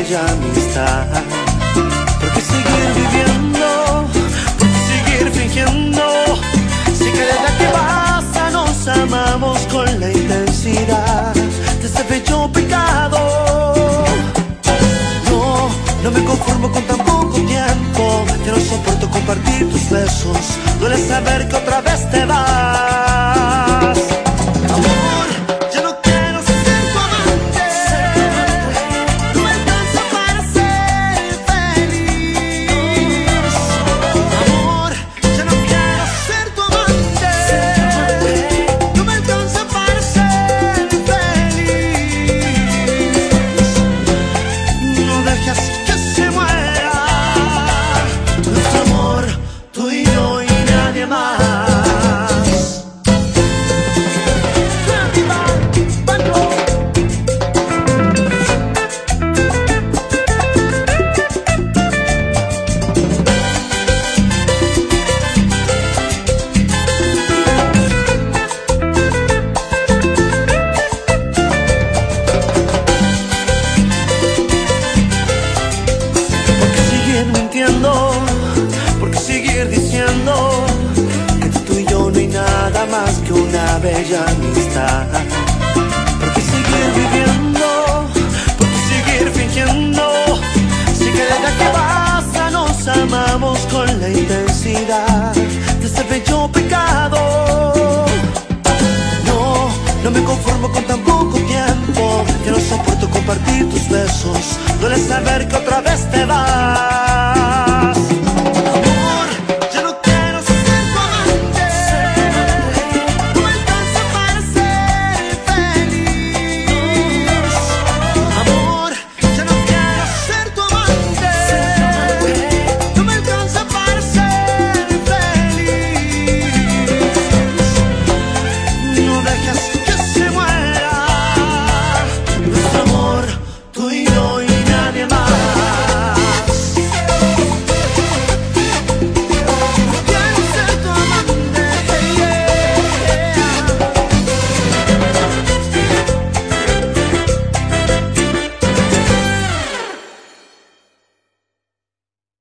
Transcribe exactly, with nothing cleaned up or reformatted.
bella amistad. ¿Por qué seguir viviendo? ¿Por qué seguir fingiendo? Si que desde que pasa nos amamos con la intensidad de ese bello pecado. No, no me conformo con tan poco tiempo. Ya no soporto compartir tus besos. Duele saber que otra vez te vas. Amor, ya no quiero ser tu amante. No me alcanza para ser feliz. Amor, ya no quiero ser tu amante. No me alcanza para ser feliz. No dejes que se muera nuestro amor, tú y yo y nadie más. Porque seguir diciendo que tú y yo no hay nada más que una bella amistad. Porque seguir viviendo, porque seguir fingiendo, si que desde que pasa nos amamos con la intensidad de ese bello pecado. No, no me conformo con tan poco tiempo. Ya no soporto compartir tus besos. Duele saber que otra vez te vas.